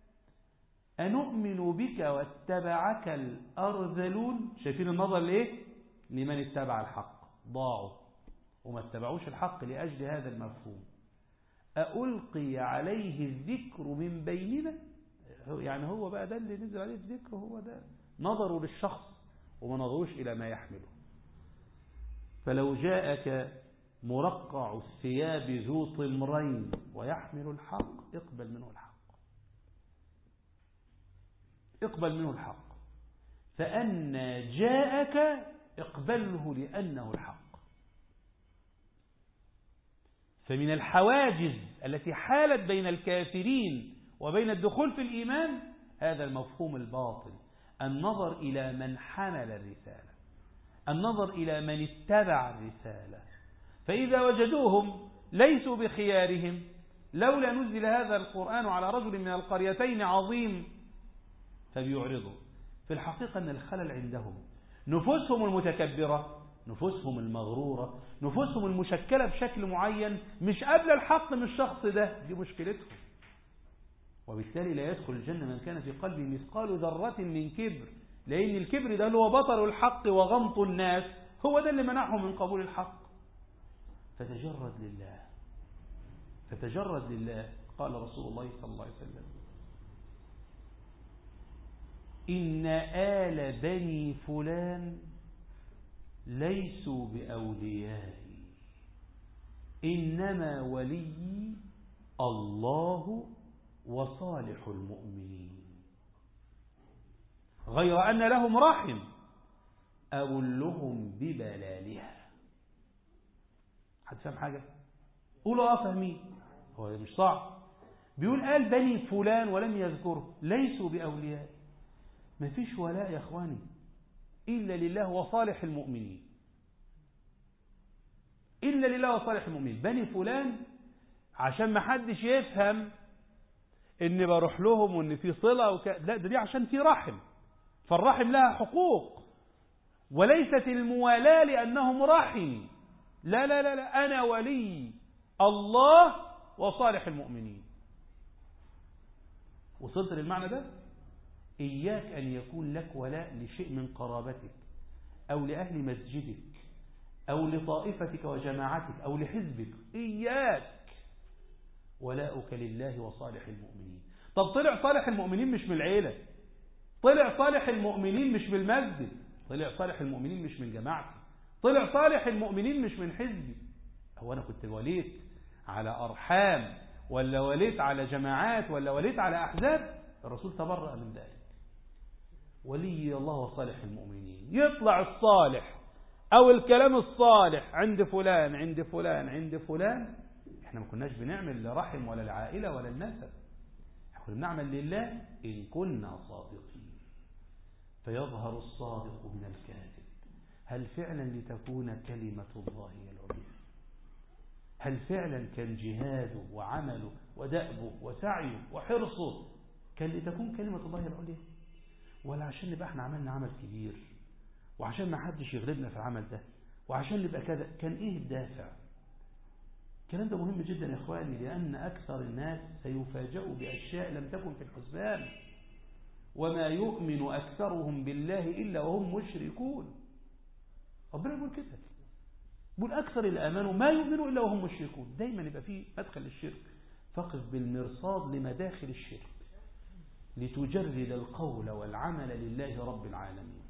أنؤمن بك واتبعك الأرذلون. شايفين النظر ليه؟ لمن اتبع الحق ضاعوا وما اتبعوش الحق لأجل هذا المفهوم. ألقي عليه الذكر من بيننا، يعني هو بقى ده اللي نزل عليه الذكر، هو ده. نظروا للشخص وما نظروش إلى ما يحمله. فلو جاءك مرقع الثياب ذو طمرين ويحمل الحق، اقبل منه الحق، اقبل منه الحق. فأن جاءك اقبله لأنه الحق. فمن الحواجز التي حالت بين الكافرين وبين الدخول في الإيمان هذا المفهوم الباطل، النظر إلى من حمل الرسالة، النظر إلى من اتبع الرسالة. فإذا وجدوهم ليسوا بخيارهم، لولا نزل هذا القرآن على رجل من القريتين عظيم، فبيعرضوا. في الحقيقة أن الخلل عندهم، نفوسهم المتكبرة، نفوسهم المغرورة، نفوسهم المشكلة بشكل معين، مش قبل الحق من الشخص ده، دي مشكلتهم. وبالتالي لا يدخل الجنة من كان في قلبه مثقال ذرة من كبر، لأن الكبر ده هو بطر الحق وغمط الناس، هو ده اللي منعهم من قبول الحق. فتجرد لله، فتجرد لله. قال رسول الله صلى الله عليه وسلم: إن آل بني فلان ليسوا بأوليائي، إنما ولي الله وصالح المؤمنين، غير أن لهم رحم أولهم ببلالها. حد فهم حاجة؟ قولوا فاهمين، هو مش صعب. بيقول آل بني فلان ولم يذكره، ليسوا بأولياء. ما فيش ولاء يا أخواني إلا لله وصالح المؤمنين، إلا لله وصالح المؤمنين. بني فلان عشان ما حدش يفهم إن بروح لهم وإن في صلة لا، ده دي عشان في رحم، فالرحم لها حقوق، وليست الموالاة لأنهم رحمي. لا لا لا لا، أنا ولي الله وصالح المؤمنين. وصلت للمعنى ده؟ إياك أن يكون لك ولاء لشيء من قرابتك أو لأهل مسجدك أو لطائفتك وجماعتك أو لحزبك، إياك. ولاؤك لله وصالح المؤمنين. طب طلع صالح المؤمنين مش من العيلة، طلع صالح المؤمنين مش من المسجد، طلع صالح المؤمنين مش من جماعتي، طلع صالح المؤمنين مش من حزبي. هو أنا كنت وليت على أرحام ولا وليت على جماعات ولا وليت على أحزاب؟ الرسول تبرأ من ذلك. ولي الله وصالح المؤمنين. يطلع الصالح أو الكلام الصالح عند فلان عند فلان عند فلان، احنا ما كناش بنعمل لرحم ولا العائلة ولا النسب، احنا كنا بنعمل لله إن كنا صادقين. فيظهر الصادق من الكاذب. هل فعلا لتكون كلمة الله هي العليا؟ هل فعلا كان جهاده وعمله ودأبه وسعيه وحرصه كان لتكون كلمة الله العليا؟ ولا عشان نبقى احنا عملنا عمل كبير وعشان ما حدش يغلبنا في العمل ده وعشان نبقى كذا؟ كان ايه الدافع؟ الكلام ده مهم جدا يا اخواني، لأن أكثر الناس سيفاجئوا بأشياء لم تكن في الحسبان. وما يؤمن أكثرهم بالله إلا وهم مشركون. ربنا يقول كده، يقول أكثر الآمنوا ما يؤمنوا إلا وهم مشركون. دايما يبقى فيه مدخل الشرك، فقف بالمرصاد لمداخل الشرك لتجرد القول والعمل لله رب العالمين.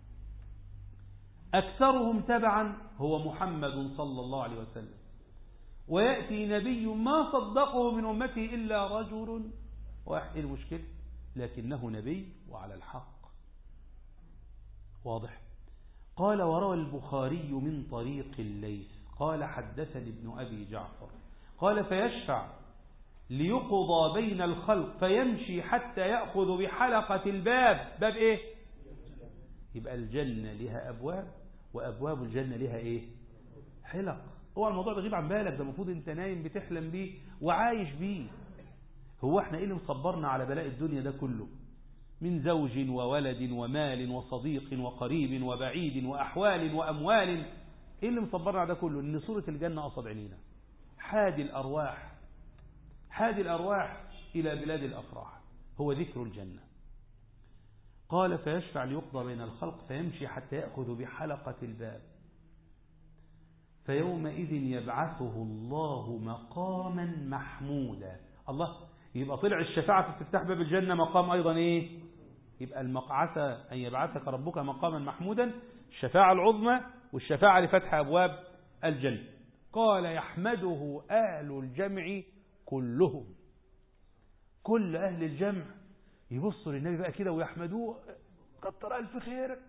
أكثرهم تبعا هو محمد صلى الله عليه وسلم، ويأتي نبي ما صدقه من أمته إلا رجل واحد. المشكلة لكنه نبي وعلى الحق. واضح؟ قال وروى البخاري من طريق الليث قال حدثني ابن أبي جعفر قال فيشفع ليقضى بين الخلق فيمشي حتى يأخذ بحلقة الباب. باب ايه؟ يبقى الجنة لها أبواب وأبواب الجنة لها ايه؟ حلق. هو الموضوع ده غيب عن بالك، ده المفروض انت نايم بتحلم بيه وعايش بيه. هو احنا ايه اللي مصبرنا على بلاء الدنيا ده كله من زوج وولد ومال وصديق وقريب وبعيد وأحوال وأموال؟ ايه اللي مصبرنا على ده كله؟ ان صورة الجنة قصد عينينا، حادي الأرواح، حادي الأرواح إلى بلاد الأفراح، هو ذكر الجنة. قال فيشفع ليقضى بين الخلق فيمشي حتى يأخذ بحلقة الباب فيومئذ يبعثه الله مقاما محمودا. الله، يبقى طلع الشفاعة في استفتاح باب الجنة مقام أيضا إيه؟ يبقى عسى أن يبعثك ربك مقاما محمودا، الشفاعة العظمى والشفاعة لفتح أبواب الجنة. قال يحمده أهل الجمع كلهم، كل أهل الجمع يبصوا للنبي بقى كده ويحمدوه، كتر ألف خيرك.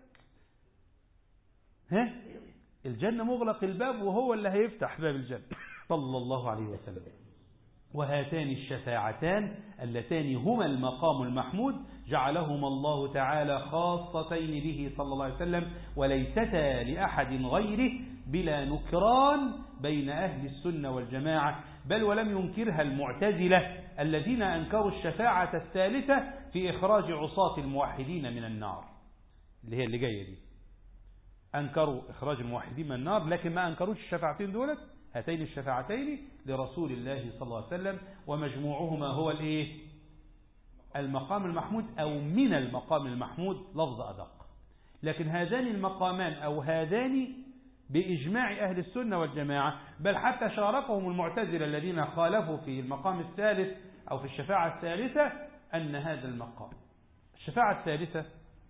ها؟ الجنة مغلق الباب وهو اللي هيفتح باب الجنة صلى الله عليه وسلم. وهاتان الشفاعتان اللتان هما المقام المحمود جعلهما الله تعالى خاصتين به صلى الله عليه وسلم وليستا لأحد غيره بلا نكران بين أهل السنة والجماعة، بل ولم ينكرها المعتزلة الذين أنكروا الشفاعة الثالثة في إخراج عصاة الموحدين من النار، اللي هي اللي جاية دي. أنكروا إخراج الموحدين من النار لكن ما أنكروش الشفاعتين دولت، هاتين الشفاعتين لرسول الله صلى الله عليه وسلم، ومجموعهما هو الايه؟ المقام المحمود أو من المقام المحمود، لفظ أدق. لكن هذان المقامان أو هذان بإجماع أهل السنة والجماعة، بل حتى شاركهم المعتزلة الذين خالفوا في المقام الثالث أو في الشفاعة الثالثة، أن هذا المقام الشفاعة الثالثة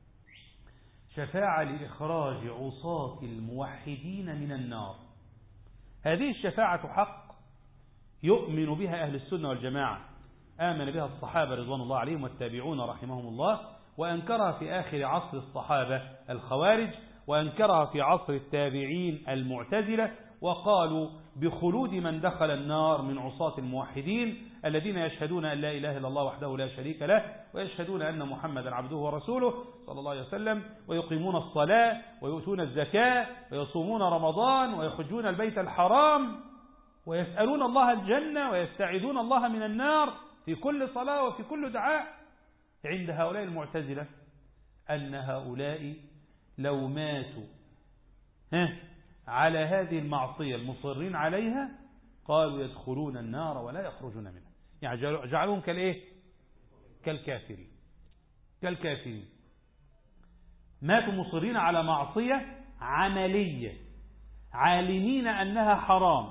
شفاعة لإخراج عصاة الموحدين من النار. هذه الشفاعة حق يؤمن بها أهل السنة والجماعة، آمن بها الصحابة رضوان الله عليهم والتابعون رحمهم الله، وأنكرها في آخر عصر الصحابة الخوارج، وأنكرها في عصر التابعين المعتزلة، وقالوا بخلود من دخل النار من عصاة الموحدين الذين يشهدون أن لا إله إلا الله وحده لا شريك له، ويشهدون أن محمدا عبده ورسوله صلى الله عليه وسلم، ويقيمون الصلاة ويؤتون الزكاة ويصومون رمضان ويحجون البيت الحرام ويسألون الله الجنة ويستعيذون الله من النار في كل صلاة وفي كل دعاء. عند هؤلاء المعتزلة أن هؤلاء لو ماتوا على هذه المعصية المصرين عليها قالوا يدخلون النار ولا يخرجون منها، يعني جعلهم كالإيه؟ كالكافرين. ماتوا مصرين على معصية عملية، عالمين أنها حرام،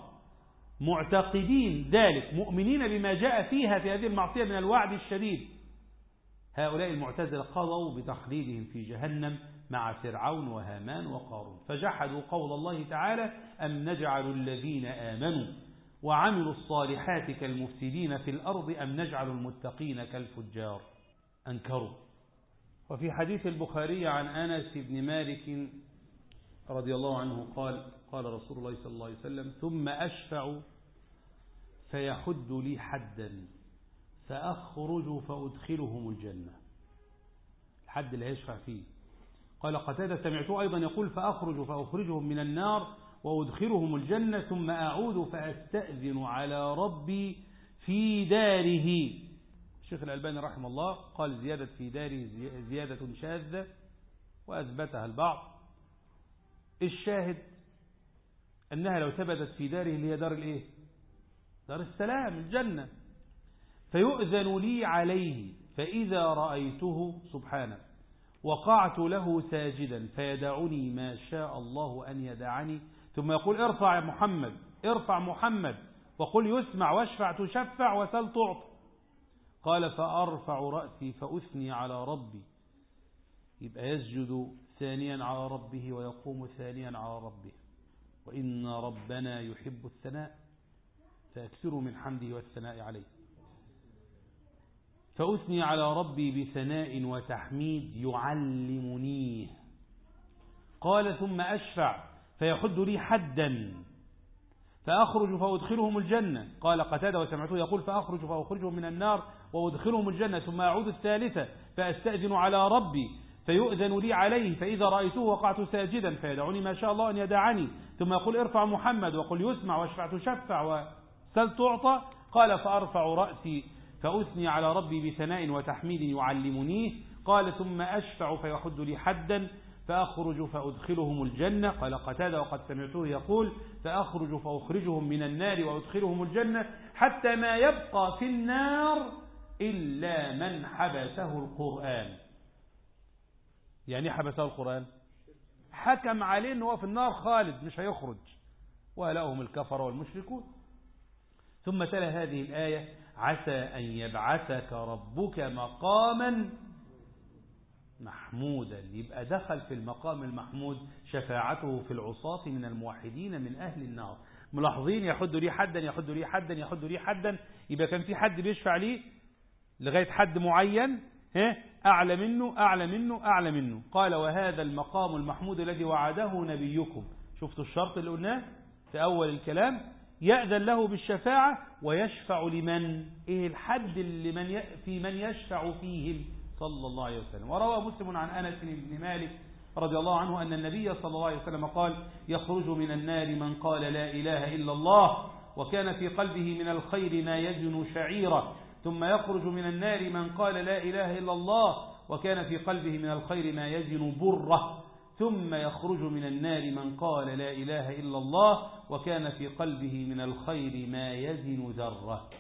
معتقدين ذلك، مؤمنين بما جاء فيها في هذه المعصية من الوعد الشديد، هؤلاء المعتزلة قضوا بتخليدهم في جهنم مع فرعون وهامان وقارون، فجحدوا قول الله تعالى: أم نجعل الذين آمنوا وعملوا الصالحات كالمفسدين في الأرض أم نجعل المتقين كالفجار. أنكروا. وفي حديث البخاري عن أنس بن مالك رضي الله عنه قال: قال رسول الله صلى الله عليه وسلم: ثم أشفع فيحد لي حدا فأخرج فأدخلهم الجنة. الحد اللي هيشفع فيه. قال قتادة: سمعته أيضا يقول: فأخرج فأخرجهم من النار وأدخلهم الجنة ثم أعود فأستأذن على ربي في داره. الشيخ الألباني رحمه الله قال: زيادة في داره زيادة شاذة وأثبتها البعض. الشاهد أنها لو ثبتت في داره اللي هي دار الإيه؟ دار السلام، الجنة. فيؤذن لي عليه فإذا رأيته سبحانه وقعت له ساجدا فيدعني ما شاء الله أن يدعني، ثم يقول: ارفع يا محمد، ارفع محمد، وقل يسمع، واشفع تشفع، وسل تعطى. قال: فأرفع رأسي فأثني على ربي. يبقى يسجد ثانيا على ربه ويقوم ثانيا على ربه. وإن ربنا يحب الثناء فأكثروا من حمده والثناء عليه. فأثني على ربي بثناء وتحميد يعلمنيه. قال: ثم أشفع فيحد لي حدا فأخرج فأدخلهم الجنة. قال قتادة: وسمعته يقول: فأخرج فأخرجهم من النار وأدخلهم الجنة ثم أعود الثالثة فأستأذن على ربي فيؤذن لي عليه فإذا رأيته وقعت ساجدا فيدعني ما شاء الله أن يدعني، ثم يقول: ارفع محمد، وقل يسمع، واشفع تشفع، وسل تعطى. قال: فأرفع رأسي فأثني على ربي بثناء وتحميد يعلمنيه. قال: ثم أشفع فيحد لي حدا فأخرج فأدخلهم الجنة. قال قتادة: وقد سمعته يقول: فأخرج فأخرجهم من النار وأدخلهم الجنة حتى ما يبقى في النار إلا من حبسه القرآن. يعني حبسه القرآن؟ حكم عليه أنه في النار خالد مش هيخرج، وهؤلاء الكفر والمشركون. ثم تلا هذه الآية: عسى أن يبعثك ربك مقاما محمودا. يبقى دخل في المقام المحمود شفاعته في العصاة من الموحدين من أهل النار. ملاحظين؟ يحد لي حدا، يحد لي حدا، يحد لي حدا. يبقى كان في حد بيشفع ليه لغاية حد معين، أعلى منه أعلى منه أعلى منه. قال: وهذا المقام المحمود الذي وعده نبيكم. شفتوا الشرط اللي قلناه في أول الكلام؟ يأذن له بالشفاعة ويشفع لمن؟ إيه الحد اللي في من يشفع فيهم صلى الله عليه وسلم. وروى مسلم عن أنس بن مالك رضي الله عنه أن النبي صلى الله عليه وسلم قال: يخرج من النار من قال لا إله إلا الله وكان في قلبه من الخير ما يزن شعيرة، ثم يخرج من النار من قال لا إله إلا الله وكان في قلبه من الخير ما يزن برة، ثم يخرج من النار من قال لا إله إلا الله وكان في قلبه من الخير ما يزن ذرة.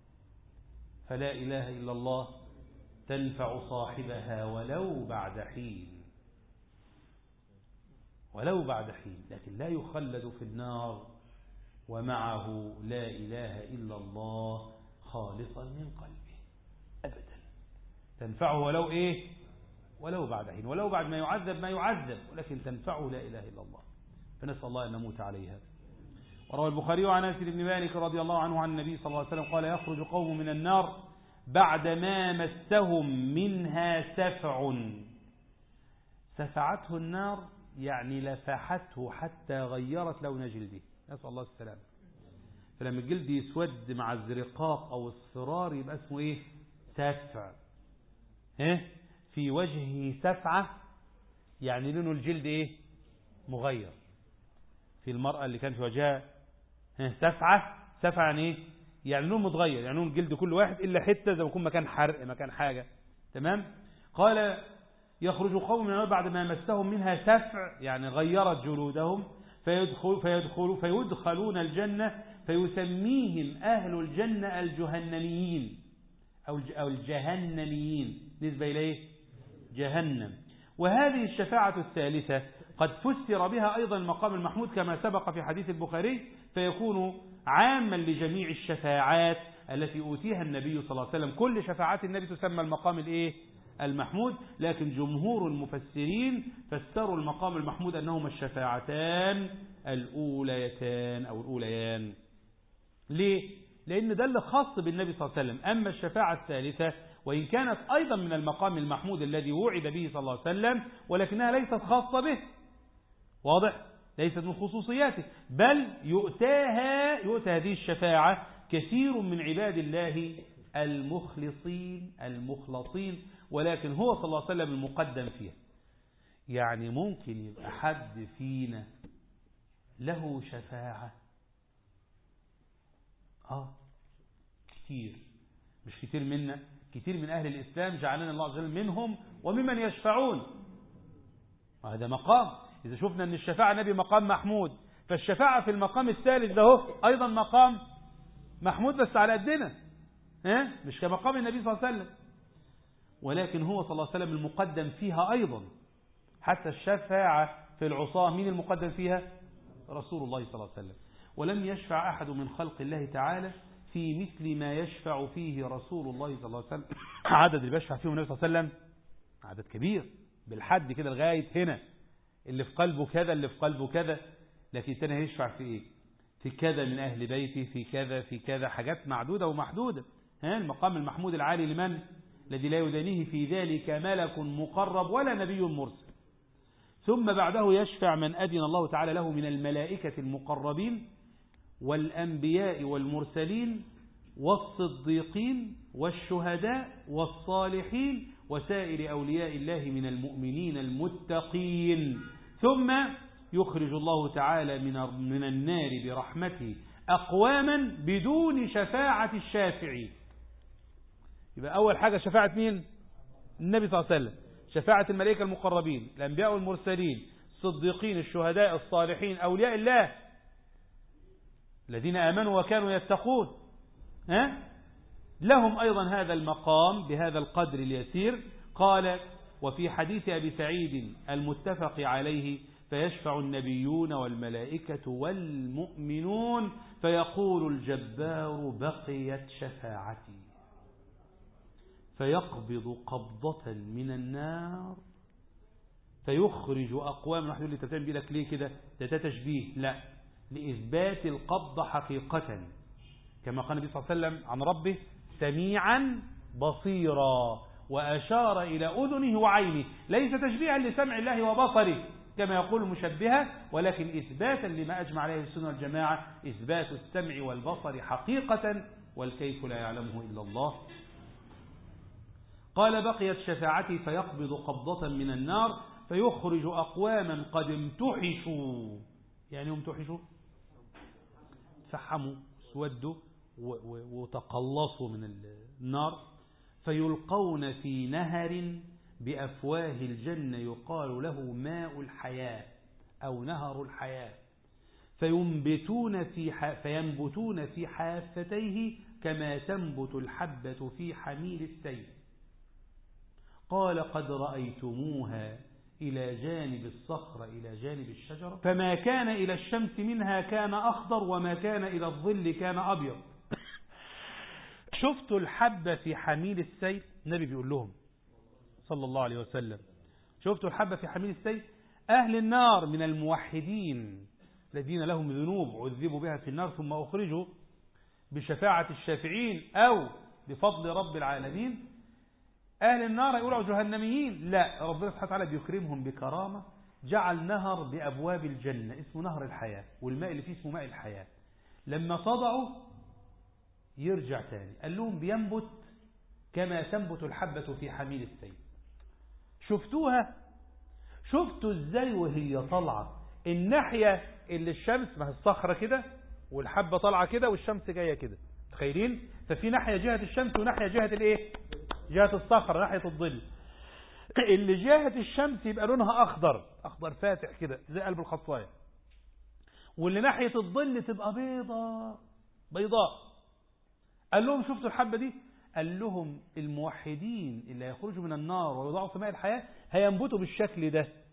فلا إله إلا الله تنفع صاحبها ولو بعد حين، ولو بعد حين، لكن لا يخلد في النار ومعه لا إله إلا الله خالصا من قلبه أبدا. تنفعه ولو إيه؟ ولو بعد حين، ولو بعد ما يعذب، ولكن تنفعه لا إله إلا الله. فنسأل الله أن نموت عليها. وروى البخاري عن أنس بن مالك رضي الله عنه عن النبي صلى الله عليه وسلم قال: يخرج قوم من النار بعدما مسهم منها سفع. سفعته النار يعني لفحته حتى غيرت لون جلده، نسأل الله السلام. فلما الجلد يسود مع الزرقاق أو الصرار يبقى اسمه إيه؟ سفع. في وجهه سفعة يعني لونه الجلد إيه؟ مغير. في المرأة اللي كان في وجهها سفعة يعني إيه؟ يعني لونه متغير، يعني لون الجلد كل واحد إلا حتة زي ما يكون مكان حرق مكان حاجة. تمام؟ قال: يخرج قوم من النار بعد ما مسهم منها سفع يعني غيرت جلودهم فيدخلون الجنة فيسميهم أهل الجنة الجهنميين أو الجهنميين نسبة إليه جهنم. وهذه الشفاعة الثالثة قد فسر بها أيضا المقام المحمود كما سبق في حديث البخاري، فيكون عاما لجميع الشفاعات التي أوتيها النبي صلى الله عليه وسلم. كل شفاعات النبي تسمى المقام الإيه؟ المحمود، لكن جمهور المفسرين فسروا المقام المحمود أنهما الشفاعتان الأوليتان أو الأوليان. ليه؟ لأن ده اللي خاص بالنبي صلى الله عليه وسلم. أما الشفاعة الثالثة وإن كانت أيضا من المقام المحمود الذي وعد به صلى الله عليه وسلم، ولكنها ليست خاصة به، واضح؟ ليست من خصوصياته، بل يؤتى هذه الشفاعة كثير من عباد الله المخلصين، ولكن هو صلى الله عليه وسلم المقدم فيها. يعني ممكن يبقى حد فينا له شفاعة كتير، مش كتير منا، كتير من أهل الإسلام جعلنا الله عز وجل منهم وممن يشفعون. وهذا مقام، إذا شفنا أن الشفاعة نبي مقام محمود، فالشفاعة في المقام الثالث ده أيضا مقام محمود بس على قدنا، مش كمقام النبي صلى الله عليه وسلم، ولكن هو صلى الله عليه وسلم المقدم فيها أيضا. حتى الشفاعة في العصاة مين المقدم فيها؟ رسول الله صلى الله عليه وسلم. ولم يشفع أحد من خلق الله تعالى في مثل ما يشفع فيه رسول الله صلى الله عليه وسلم. عدد اللي بيشفع فيهم النبي صلى الله عليه وسلم عدد كبير بالحد كده لغاية هنا، اللي في قلبه كذا، اللي في قلبه كذا، لكن الثاني هيشفع في ايه؟ في كذا من أهل بيتي، في كذا في كذا، حاجات معدودة ومحدودة. المقام المحمود العالي لمن؟ الذي لا يدانيه في ذلك ملك مقرب ولا نبي مرسل. ثم بعده يشفع من أذن الله تعالى له من الملائكة المقربين والأنبياء والمرسلين والصديقين والشهداء والصالحين وسائر أولياء الله من المؤمنين المتقين. ثم يخرج الله تعالى من النار برحمته أقواما بدون شفاعة الشافعين. يبقى أول حاجة شفاعة مين؟ النبي صلى الله عليه وسلم. شفاعة الملائكة المقربين، الأنبياء والمرسلين، الصديقين، الشهداء، الصالحين، أولياء الله الذين آمنوا وكانوا يتقون، لهم أيضا هذا المقام بهذا القدر اليسير. قال: وفي حديث أبي سعيد المتفق عليه: فيشفع النبيون والملائكة والمؤمنون فيقول الجبار: بقيت شفاعتي، فيقبض قبضة من النار فيخرج أقوام. واحد يقول لي تتعلم بيلك ليه كده؟ ده تشبيه. لا، لإثبات القبضة حقيقة، كما قال النبي صلى الله عليه وسلم عن ربه: سميعا بصيرا، وأشار إلى أذنه وعينه، ليس تشبيها لسمع الله وبصره كما يقول المشبهة، ولكن إثباتا لما أجمع عليه السنة والجماعة، إثبات السمع والبصر حقيقة، والكيف لا يعلمه إلا الله. قال: بقيت شفاعتي فيقبض قبضة من النار فيخرج أقواما قد امتحشوا. يعني امتحشوا فحموا، سودوا وتقلصوا من النار، فيلقون في نهر بأفواه الجنة يقال له ماء الحياة أو نهر الحياة، فينبتون في حافتيه كما تنبت الحبة في حميل السيل. قال: قد رأيتموها إلى جانب الصخرة إلى جانب الشجرة، فما كان إلى الشمس منها كان أخضر، وما كان إلى الظل كان أبيض. شفتوا الحبة في حميل السيل؟ النبي بيقول لهم صلى الله عليه وسلم: شفتوا الحبة في حميل السيل؟ أهل النار من الموحدين الذين لهم ذنوب عذبوا بها في النار ثم أخرجوا بشفاعة الشافعين أو بفضل رب العالمين. أهل النار يقولوا جهنميين، لا، ربنا سبحانه وتعالى بيكرمهم بكرامة، جعل نهر بأبواب الجنة اسمه نهر الحياة، والماء اللي فيه اسمه ماء الحياة. لما تضعوا يرجع تاني، قال لهم بينبت كما تنبت الحبة في حميل السيل. شفتوها؟ شفتوا ازاي وهي طالعة الناحية اللي الشمس، ما هي الصخرة كده والحبة طالعة كده والشمس جاية كده، تخيلين؟ ففي ناحية جهة الشمس وناحية جهة الايه؟ جهة الصخرة، ناحية الظل. اللي جهة الشمس يبقى لونها أخضر فاتح كده زي قلب الخصاية، واللي ناحية الظل تبقى بيضاء. قال لهم: شفتوا الحبة دي؟ قال لهم: الموحدين اللي هيخرجوا من النار ويوضعوا في ماء الحياة هينبتوا بالشكل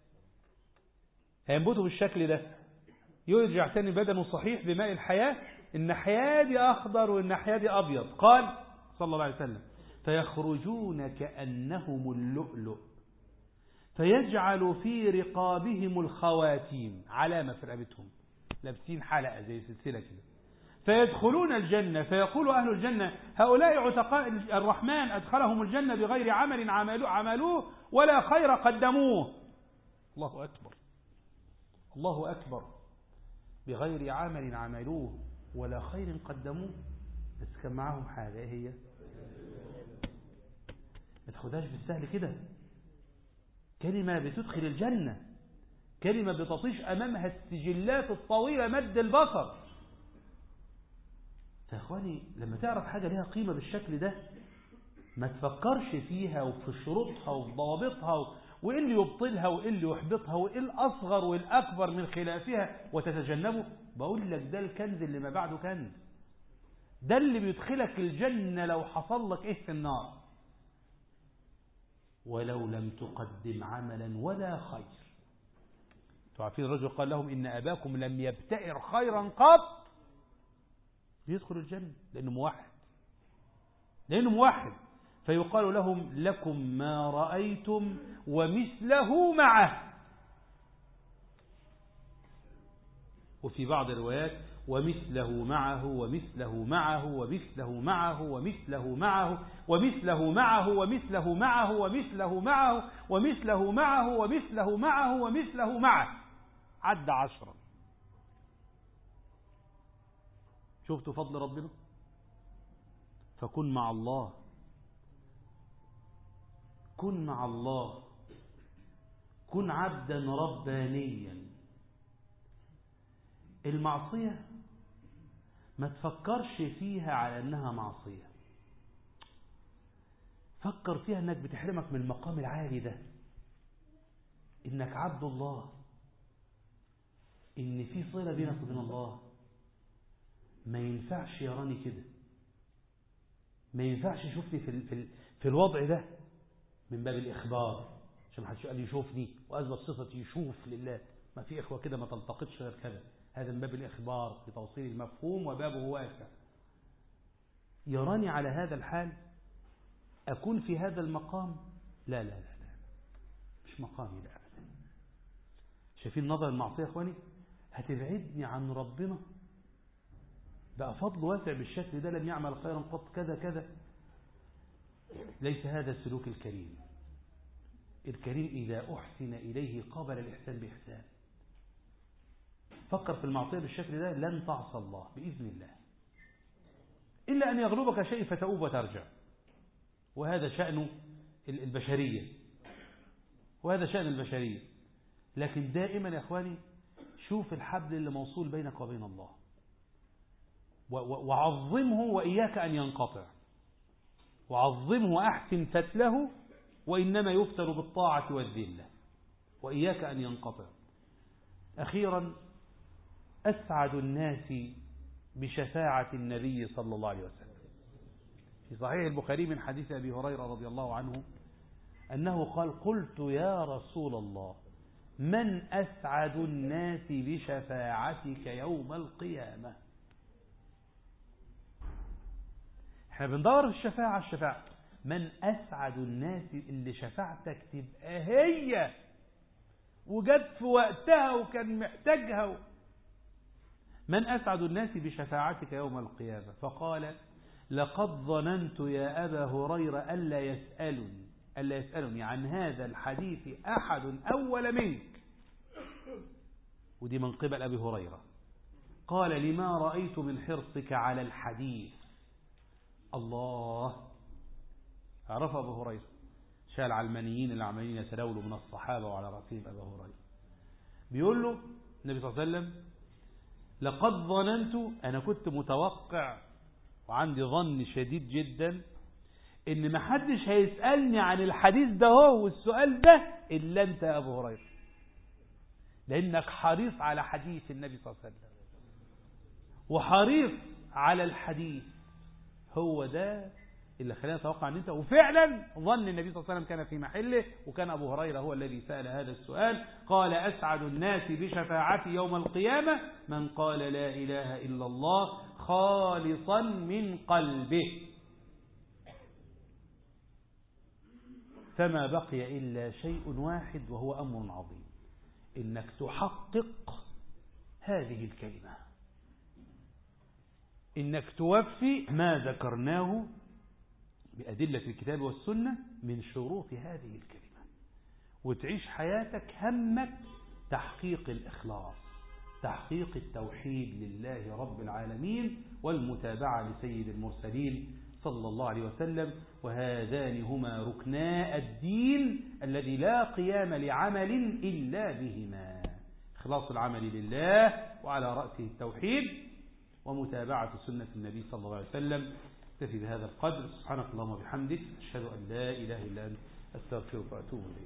ده، يرجع تاني بدنه صحيح بماء الحياة، الناحية دي أخضر والناحية دي أبيض. قال صلى الله عليه وسلم: فيخرجون كأنهم اللؤلؤ فيجعل في رقابهم الخواتيم، علامة في رقبتهم، لابسين حلقة زي سلسلة كده. فيدخلون الجنة فيقول أهل الجنة هؤلاء عتقاء الرحمن أدخلهم الجنة بغير عمل عملوه ولا خير قدموه. الله أكبر، الله أكبر، بغير عمل عملوه ولا خير قدموه. بس كان معاهم حاجة، ايه هي؟ ما تاخدهاش بالسهل كده. كلمة بتدخل الجنة، كلمة بتطيش أمامها السجلات الطويلة مد البصر. يا اخواني لما تعرف حاجة لها قيمة بالشكل ده ما تفكرش فيها وفي شروطها وفي ضوابطها وإيه اللي يبطلها وإيه اللي يحبطها وإيه الأصغر والأكبر من خلافها وتتجنبه. بقول لك ده الكنز اللي ما بعده كنز، ده اللي بيدخلك الجنة لو حصل لك إيه في النار، ولو لم تقدم عملا ولا خير. تعرفين الرجل قال لهم إن أباكم لم يبتئر خيرا قط، بيدخل الجنة لأنه موحد، لأنه موحد. فيقال لهم لكم ما رأيتم ومثله معه. وفي بعض الروايات ومثله معه ومثله معه ومثله معه ومثله معه ومثله معه ومثله معه ومثله معه ومثله معه ومثله معه ومثله معه، عد 10. شفتوا فضل ربنا؟ فكن مع الله، كن مع الله، كن عبدا ربانيا. المعصية ما تفكرش فيها على أنها معصية، فكر فيها أنك بتحرمك من المقام العالي ده، إنك عبد الله، إن في صلة بينك وبين الله. ما ينفعش يراني كده، ما ينفعش يشوفني في الوضع ده من باب الإخبار، عشان ما حدش قال يشوفني وأثبت صفة يشوف لله. ما في إخوة كده ما تلتقطش غير كذا، هذا من باب الإخبار بتوصيل المفهوم وبابه واسع. يراني على هذا الحال أكون في هذا المقام؟ لا لا لا لا، مش مقامي لا أبدا. شايفين نظر المعصية يا أخواني؟ هتبعدني عن ربنا بقى فضل واسع بالشكل ده، لم يعمل خيرا قط كذا كذا. ليس هذا السلوك الكريم. الكريم إذا أحسن إليه قابل الإحسان بإحسان. فكر في المعصية بالشكل ده لن تعصى الله بإذن الله، إلا أن يغلبك شيء فتؤوب وترجع، وهذا شأن البشرية، وهذا شأن البشرية. لكن دائما يا أخواني شوف الحبل اللي موصول بينك وبين الله وعظمه وإياك أن ينقطع، وعظمه وأحسن فتله، وإنما يفتر بالطاعة والذلة، وإياك أن ينقطع. أخيرا أسعد الناس بشفاعة النبي صلى الله عليه وسلم. في صحيح البخاري من حديث أبي هريرة رضي الله عنه أنه قال قلت يا رسول الله من أسعد الناس بشفاعتك يوم القيامة؟ احنا بندور في الشفاعة من أسعد الناس اللي شفاعتك تبقى هي وجد في وقتها وكان محتاجها. من أسعد الناس بشفاعتك يوم القيامة؟ فقال لقد ظننت يا أبا هريرة ألا يسألني عن هذا الحديث أحد أول منك. ودي من قبل أبي هريرة. قال لما رأيت من حرصك على الحديث. الله، عرف أبو هريرة، شال علمانيين اللي عمالين يتداولوا من الصحابة وعلى رأسهم أبو هريرة. بيقول له النبي صلى الله عليه وسلم لقد ظننت، أنا كنت متوقع وعندي ظن شديد جدا إن ما حدش هيسألني عن الحديث ده هو والسؤال ده إلا أنت يا أبو هريرة، لأنك حريص على حديث النبي صلى الله عليه وسلم وحريص على الحديث. هو ده اللي خلينا نتوقع أن أنت، وفعلا ظن النبي صلى الله عليه وسلم كان في محله، وكان أبو هريرة هو الذي سأل هذا السؤال. قال أسعد الناس بشفاعتي يوم القيامة من قال لا إله إلا الله خالصا من قلبه. فما بقي إلا شيء واحد وهو أمر عظيم، إنك تحقق هذه الكلمة، إنك توفي ما ذكرناه بأدلة الكتاب والسنة من شروط هذه الكلمة، وتعيش حياتك همك تحقيق الإخلاص، تحقيق التوحيد لله رب العالمين والمتابعة لسيد المرسلين صلى الله عليه وسلم. وهذان هما ركنا الدين الذي لا قيام لعمل إلا بهما، إخلاص العمل لله وعلى رأسه التوحيد ومتابعة سنة النبي صلى الله عليه وسلم. اكتفي بهذا القدر، سبحانك اللهم وبحمدك، أشهد أن لا إله إلا أنت، أستغفرك وأتوب إليك.